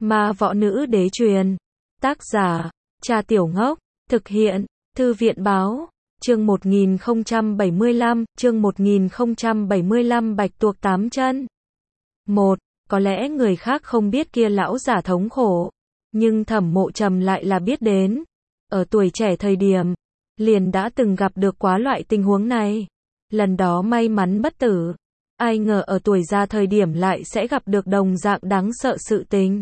Ma võ nữ đế truyền. Tác giả, Cha Tiểu Ngốc. Thực hiện, Thư viện báo. Chương 1075, chương 1075 Bạch tuộc 8 chân. 1. Có lẽ người khác không biết kia lão giả thống khổ, nhưng Thẩm Mộ Trầm lại là biết đến. Ở tuổi trẻ thời điểm, liền đã từng gặp được quá loại tình huống này. Lần đó may mắn bất tử. Ai ngờ ở tuổi già thời điểm lại sẽ gặp được đồng dạng đáng sợ sự tình.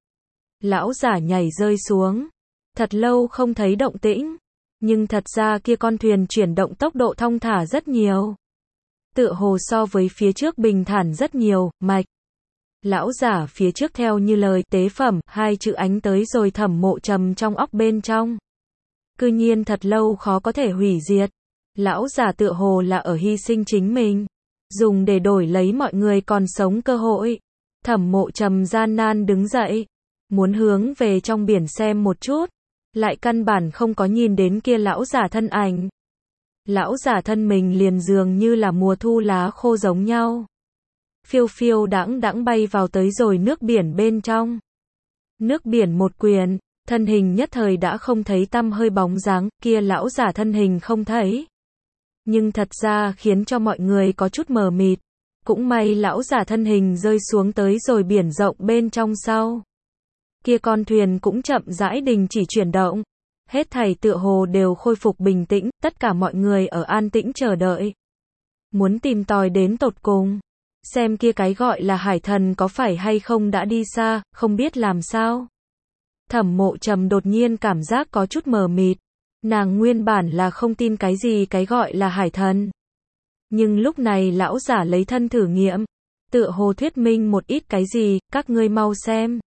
Lão giả nhảy rơi xuống. Thật lâu không thấy động tĩnh. Nhưng thật ra kia con thuyền chuyển động tốc độ thong thả rất nhiều. Tựa hồ so với phía trước bình thản rất nhiều, mạch. Lão giả phía trước theo như lời tế phẩm, hai chữ ánh tới rồi Thẩm Mộ Trầm trong óc bên trong. Cư nhiên thật lâu khó có thể hủy diệt. Lão giả tựa hồ là ở hy sinh chính mình, dùng để đổi lấy mọi người còn sống cơ hội. Thẩm Mộ Trầm gian nan đứng dậy, muốn hướng về trong biển xem một chút, lại căn bản không có nhìn đến kia lão giả thân ảnh. Lão giả thân mình liền dường như là mùa thu lá khô giống nhau. Phiêu phiêu đãng đãng bay vào tới rồi nước biển bên trong. Nước biển một quyền, thân hình nhất thời đã không thấy tăm hơi bóng dáng, kia lão giả thân hình không thấy. Nhưng thật ra khiến cho mọi người có chút mờ mịt. Cũng may lão giả thân hình rơi xuống tới rồi biển rộng bên trong sau. Kia con thuyền cũng chậm rãi đình chỉ chuyển động. Hết thảy tựa hồ đều khôi phục bình tĩnh, tất cả mọi người ở an tĩnh chờ đợi. Muốn tìm tòi đến tột cùng. Xem kia cái gọi là hải thần có phải hay không đã đi xa, không biết làm sao. Thẩm Mộ Trầm đột nhiên cảm giác có chút mờ mịt. Nàng nguyên bản là không tin cái gì cái gọi là hải thần. Nhưng lúc này lão giả lấy thân thử nghiệm. Tựa hồ thuyết minh một ít cái gì, các ngươi mau xem.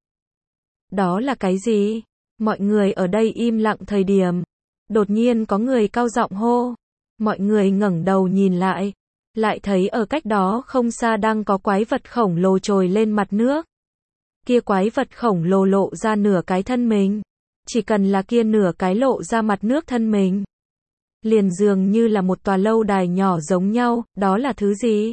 Đó là cái gì? Mọi người ở đây im lặng thời điểm. Đột nhiên có người cao giọng hô. Mọi người ngẩng đầu nhìn lại. Lại thấy ở cách đó không xa đang có quái vật khổng lồ trồi lên mặt nước. Kia quái vật khổng lồ lộ ra nửa cái thân mình. Chỉ cần là kia nửa cái lộ ra mặt nước thân mình. Liền dường như là một tòa lâu đài nhỏ giống nhau, đó là thứ gì?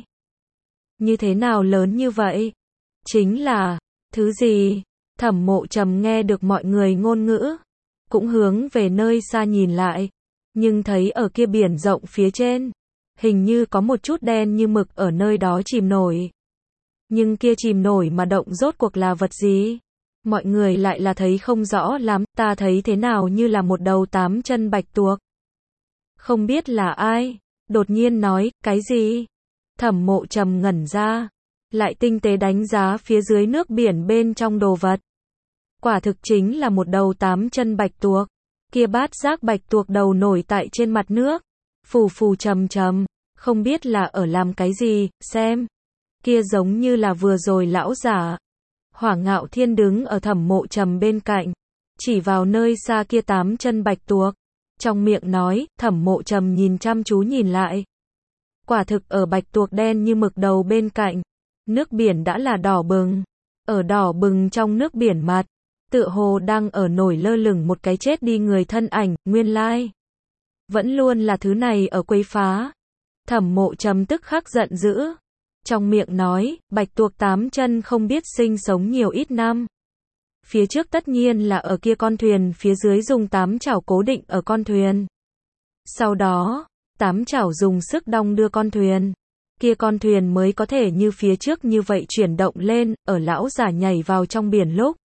Như thế nào lớn như vậy? Chính là, thứ gì? Thẩm Mộ Trầm nghe được mọi người ngôn ngữ. Cũng hướng về nơi xa nhìn lại. Nhưng thấy ở kia biển rộng phía trên. Hình như có một chút đen như mực ở nơi đó chìm nổi. Nhưng kia chìm nổi mà động rốt cuộc là vật gì? Mọi người lại là thấy không rõ lắm, ta thấy thế nào như là một đầu 8 chân bạch tuộc. Không biết là ai? Đột nhiên nói, cái gì? Thẩm Mộ Trầm ngẩn ra. Lại tinh tế đánh giá phía dưới nước biển bên trong đồ vật. Quả thực chính là một đầu 8 chân bạch tuộc. Kia bát giác bạch tuộc đầu nổi tại trên mặt nước. Phù phù trầm trầm. Không biết là ở làm cái gì, xem. Kia giống như là vừa rồi lão giả. Hỏa Ngạo Thiên đứng ở Thẩm Mộ Trầm bên cạnh. Chỉ vào nơi xa kia 8 chân bạch tuộc. Trong miệng nói, Thẩm Mộ Trầm nhìn chăm chú nhìn lại. Quả thực ở bạch tuộc đen như mực đầu bên cạnh. Nước biển đã là đỏ bừng. Ở đỏ bừng trong nước biển mặt. Tựa hồ đang ở nổi lơ lửng một cái chết đi người thân ảnh, nguyên lai. Vẫn luôn là thứ này ở quấy phá. Thẩm Mộ Trầm tức khắc giận dữ. Trong miệng nói, bạch tuộc 8 chân không biết sinh sống nhiều ít năm. Phía trước tất nhiên là ở kia con thuyền, phía dưới dùng 8 chảo cố định ở con thuyền. Sau đó, 8 chảo dùng sức đong đưa con thuyền. Kia con thuyền mới có thể như phía trước như vậy chuyển động lên, ở lão giả nhảy vào trong biển lúc.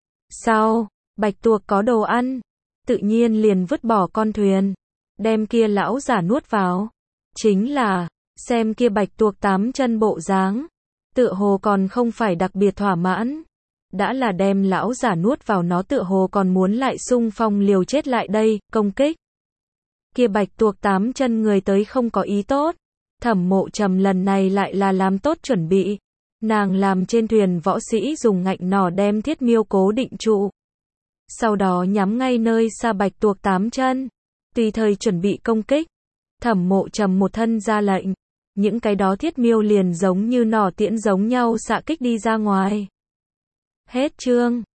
Sau, bạch tuộc có đồ ăn, tự nhiên liền vứt bỏ con thuyền, đem kia lão giả nuốt vào. Chính là, xem kia bạch tuộc 8 chân bộ dáng, tựa hồ còn không phải đặc biệt thỏa mãn. Đã là đem lão giả nuốt vào nó tựa hồ còn muốn lại xung phong liều chết lại đây, công kích. Kia bạch tuộc 8 chân người tới không có ý tốt. Thẩm Mộ Trầm lần này lại là làm tốt chuẩn bị. Nàng làm trên thuyền võ sĩ dùng ngạnh nỏ đem thiết miêu cố định trụ. Sau đó nhắm ngay nơi xa bạch tuộc 8 chân. Tùy thời chuẩn bị công kích. Thẩm Mộ Trầm một thân ra lệnh. Những cái đó thiết miêu liền giống như nỏ tiễn giống nhau xạ kích đi ra ngoài. Hết chương.